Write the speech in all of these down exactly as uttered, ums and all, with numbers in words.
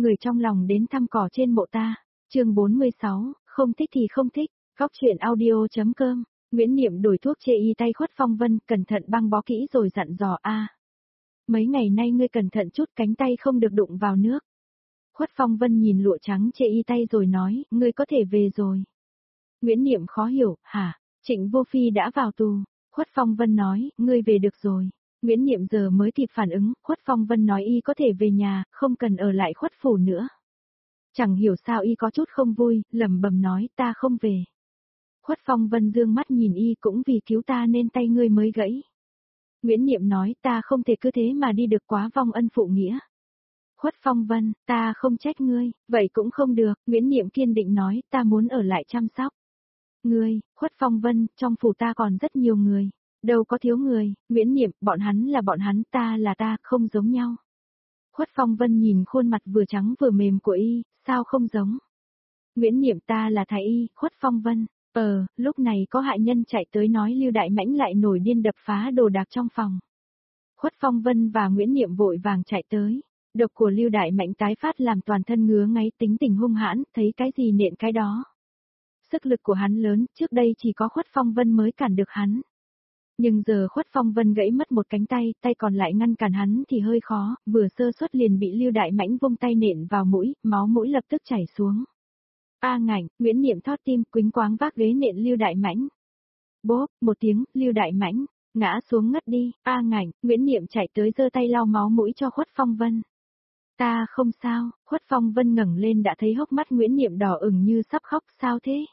người trong lòng đến thăm cỏ trên mộ ta. Chương bốn mươi sáu, không thích thì không thích. Góc truyện audio.com. Nguyễn Niệm đổi thuốc chê y tay Khuất Phong Vân, cẩn thận băng bó kỹ rồi dặn dò a. Mấy ngày nay ngươi cẩn thận chút, cánh tay không được đụng vào nước. Khuất Phong Vân nhìn lụa trắng chê y tay rồi nói, ngươi có thể về rồi. Nguyễn Niệm khó hiểu, hả? Trịnh Vô Phi đã vào tù. Khuất Phong Vân nói, ngươi về được rồi. Nguyễn Niệm giờ mới kịp phản ứng, Khuất Phong Vân nói y có thể về nhà, không cần ở lại Khuất phủ nữa. Chẳng hiểu sao y có chút không vui, lẩm bẩm nói, ta không về. Khuất Phong Vân dương mắt nhìn y, cũng vì cứu ta nên tay ngươi mới gãy. Nguyễn Niệm nói, ta không thể cứ thế mà đi được, quá vong ân phụ nghĩa. Khuất Phong Vân, ta không trách ngươi, vậy cũng không được, Nguyễn Niệm kiên định nói, ta muốn ở lại chăm sóc. Ngươi, Khuất Phong Vân, trong phủ ta còn rất nhiều người, đâu có thiếu người, Nguyễn Niệm, bọn hắn là bọn hắn, ta là ta, không giống nhau. Khuất Phong Vân nhìn khuôn mặt vừa trắng vừa mềm của y, sao không giống? Nguyễn Niệm, ta là thái y, Khuất Phong Vân. Ờ, lúc này có hại nhân chạy tới nói Lưu Đại Mãnh lại nổi điên đập phá đồ đạc trong phòng. Khuất Phong Vân và Nguyễn Niệm vội vàng chạy tới. Độc của Lưu Đại Mãnh tái phát làm toàn thân ngứa ngáy, tính tình hung hãn, thấy cái gì nện cái đó. Sức lực của hắn lớn, trước đây chỉ có Khuất Phong Vân mới cản được hắn. Nhưng giờ Khuất Phong Vân gãy mất một cánh tay, tay còn lại ngăn cản hắn thì hơi khó, vừa sơ suất liền bị Lưu Đại Mãnh vung tay nện vào mũi, máu mũi lập tức chảy xuống. A ngảnh, Nguyễn Niệm thót tim, quĩnh quáng vác ghế nện Lưu Đại Mãnh. Bốp, một tiếng, Lưu Đại Mãnh ngã xuống ngất đi. A ngảnh, Nguyễn Niệm chạy tới giơ tay lau máu mũi cho Khuất Phong Vân. Ta không sao. Khuất Phong Vân ngẩng lên đã thấy hốc mắt Nguyễn Niệm đỏ ửng như sắp khóc, sao thế?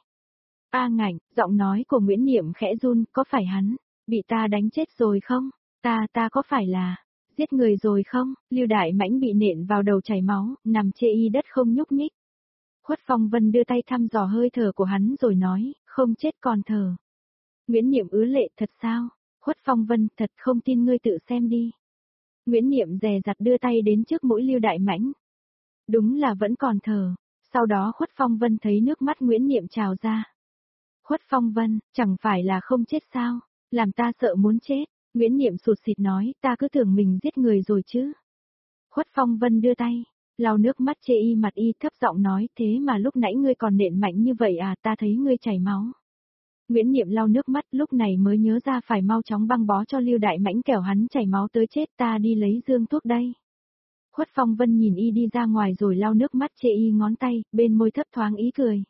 A ngảnh, giọng nói của Nguyễn Niệm khẽ run, có phải hắn bị ta đánh chết rồi không? Ta, ta có phải là giết người rồi không? Lưu Đại Mãnh bị nện vào đầu chảy máu, nằm chê y đất không nhúc nhích. Khuất Phong Vân đưa tay thăm dò hơi thở của hắn rồi nói, không chết còn thở. Nguyễn Niệm ứa lệ, thật sao? Khuất Phong Vân, thật, không tin ngươi tự xem đi. Nguyễn Niệm dè dặt đưa tay đến trước mũi Lưu Đại Mãnh. Đúng là vẫn còn thở. Sau đó Khuất Phong Vân thấy nước mắt Nguyễn Niệm trào ra. Khuất Phong Vân, chẳng phải là không chết sao? Làm ta sợ muốn chết. Nguyễn Niệm sụt sịt nói, ta cứ tưởng mình giết người rồi chứ. Khuất Phong Vân đưa tay lau nước mắt chê y mặt y, thấp giọng nói, thế mà lúc nãy ngươi còn nện mạnh như vậy à, ta thấy ngươi chảy máu. Nguyễn Niệm lau nước mắt, lúc này mới nhớ ra phải mau chóng băng bó cho Lưu Đại Mãnh kẻo hắn chảy máu tới chết, ta đi lấy dương thuốc đây. Khuất Phong Vân nhìn y đi ra ngoài rồi lau nước mắt chê y ngón tay, bên môi thấp thoáng ý cười.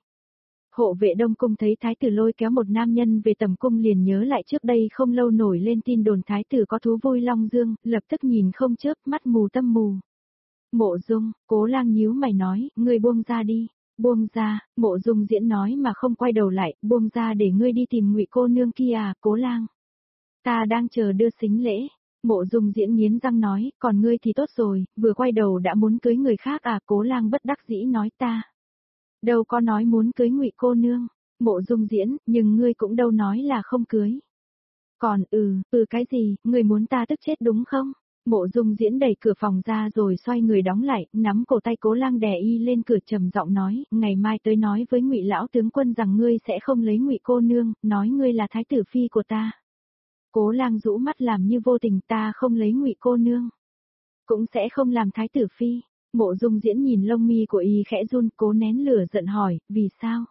Hộ vệ Đông Cung thấy thái tử lôi kéo một nam nhân về tầm cung liền nhớ lại trước đây không lâu nổi lên tin đồn thái tử có thú vui long dương, lập tức nhìn không chớp, mắt mù tâm mù. Mộ Dung, Cố Lang nhíu mày nói, ngươi buông ra đi. Buông ra, Mộ Dung Diễn nói mà không quay đầu lại, buông ra để ngươi đi tìm Ngụy cô nương kia à, Cố Lang. Ta đang chờ đưa sính lễ. Mộ Dung Diễn nghiến răng nói, còn ngươi thì tốt rồi, vừa quay đầu đã muốn cưới người khác à, Cố Lang bất đắc dĩ nói ta. Đâu có nói muốn cưới Ngụy cô nương. Mộ Dung Diễn, nhưng ngươi cũng đâu nói là không cưới. Còn ừ, ừ cái gì, ngươi muốn ta tức chết đúng không? Mộ Dung Diễn đẩy cửa phòng ra rồi xoay người đóng lại, nắm cổ tay Cố Lang đè y lên cửa trầm giọng nói, ngày mai tới nói với Ngụy lão tướng quân rằng ngươi sẽ không lấy Ngụy cô nương, nói ngươi là thái tử phi của ta. Cố Lang rũ mắt làm như vô tình, ta không lấy Ngụy cô nương, cũng sẽ không làm thái tử phi. Mộ Dung Diễn nhìn lông mi của y khẽ run, cố nén lửa giận hỏi, vì sao?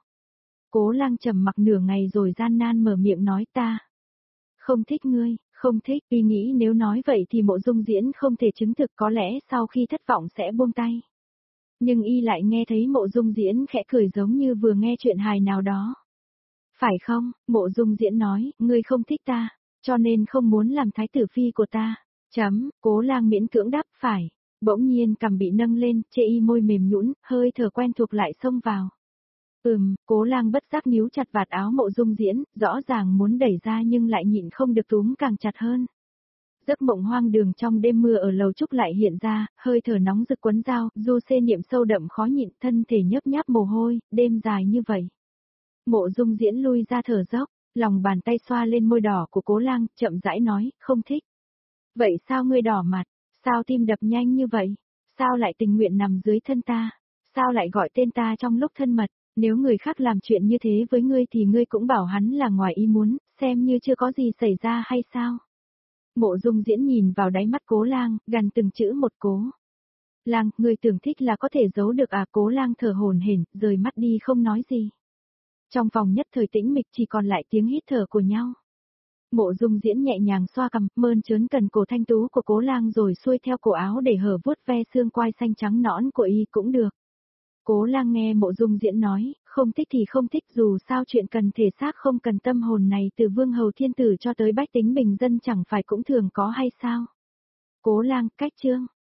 Cố Lang trầm mặc nửa ngày rồi gian nan mở miệng nói, ta không thích ngươi. Không thích, y nghĩ nếu nói vậy thì Mộ Dung Diễn không thể chứng thực, có lẽ sau khi thất vọng sẽ buông tay. Nhưng y lại nghe thấy Mộ Dung Diễn khẽ cười giống như vừa nghe chuyện hài nào đó. Phải không? Mộ Dung Diễn nói, ngươi không thích ta, cho nên không muốn làm thái tử phi của ta. Chấm, Cố Lang miễn cưỡng đáp, phải. Bỗng nhiên cằm bị nâng lên, chê y môi mềm nhũn, hơi thở quen thuộc lại xông vào. Ừm, Cố Lang bất giác níu chặt vạt áo Mộ Dung Diễn, rõ ràng muốn đẩy ra nhưng lại nhịn không được túm càng chặt hơn. Giấc mộng hoang đường trong đêm mưa ở lầu trúc lại hiện ra, hơi thở nóng rực quấn dao, du xê niệm sâu đậm khó nhịn, thân thể nhấp nháp mồ hôi, đêm dài như vậy. Mộ Dung Diễn lui ra thở dốc, lòng bàn tay xoa lên môi đỏ của Cố Lang, chậm rãi nói, không thích. Vậy sao ngươi đỏ mặt, sao tim đập nhanh như vậy, sao lại tình nguyện nằm dưới thân ta, sao lại gọi tên ta trong lúc thân mật? Nếu người khác làm chuyện như thế với ngươi thì ngươi cũng bảo hắn là ngoài ý muốn, xem như chưa có gì xảy ra hay sao? Mộ Dung Diễn nhìn vào đáy mắt Cố Lang, gằn từng chữ một, cố Lang, ngươi tưởng thích là có thể giấu được à? Cố Lang thở hổn hển, rời mắt đi không nói gì. Trong phòng nhất thời tĩnh mịch chỉ còn lại tiếng hít thở của nhau. Mộ Dung Diễn nhẹ nhàng xoa cằm, mơn trớn cần cổ thanh tú của Cố Lang rồi xuôi theo cổ áo để hở vuốt ve xương quai xanh trắng nõn của y cũng được. Cố Lang nghe Mộ Dung Diễn nói, không thích thì không thích, dù sao chuyện cần thể xác không cần tâm hồn này từ vương hầu thiên tử cho tới bách tính bình dân chẳng phải cũng thường có hay sao? Cố Lang, cách chương.